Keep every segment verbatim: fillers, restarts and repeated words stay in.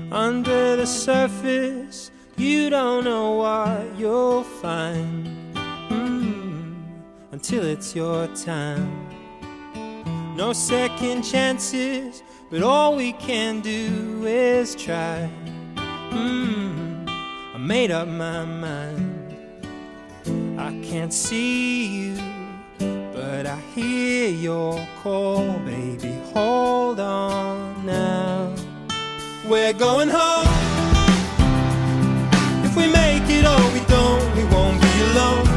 Under the surface, you don't know what you'll find, mm, until it's your time. No second chances, but all we can do is try. mm, I made up my mind. I can't see you, but I hear your call. Baby, hold on now. We're going home. If we make it or we don't, we won't be alone.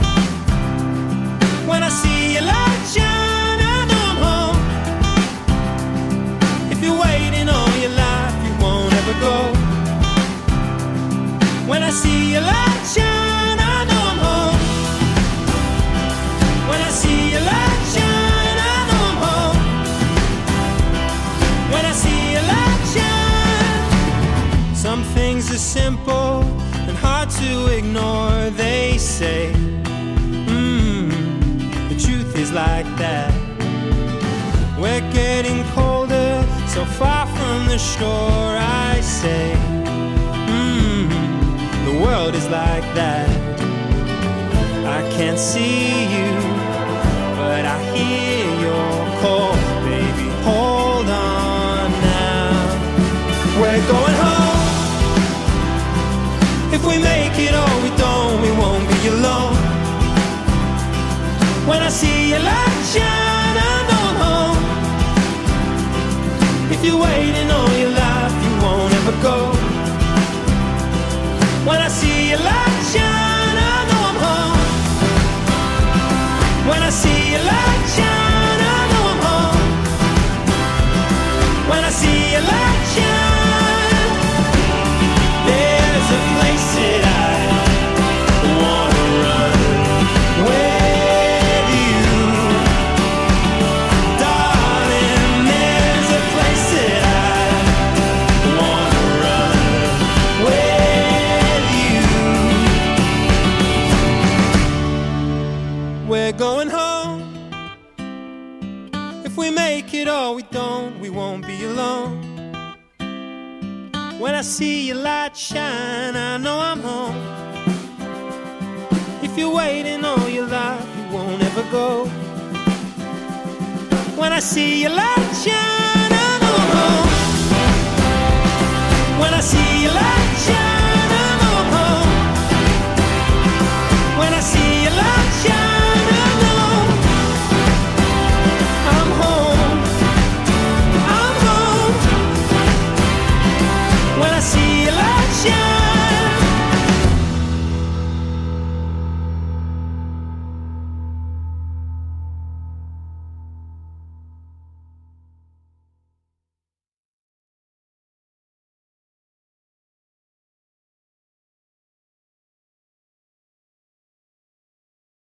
When I see your light shine, I know I'm home. If you're waiting all your life, you won't ever go. When I see your light shine, I know I'm home. When I see your light shine, I know I'm home. When I see your light shine. Some things are simple and hard to ignore, they say. mm, The truth is like that. We're getting colder, so far from the shore, I say. mm, The world is like that. I can't see you, but I hear your call. Baby, hold on now. We're going home. If we make it or we don't, we won't be alone. When I see your light shine, I know I'm home. If you're waiting all your life, you won't ever go. When I see your light shine, I know I'm home. When I see your light shine, I know I'm home. When I see your light shine, there's a place that I wanna run with you, darling. There's a place that I wanna run with you. We're going home. If we make it or we don't, we won't be alone. When I see your light shine, I know I'm home. If you're waiting all your life, you won't ever go. When I see your light shine, I know I'm home.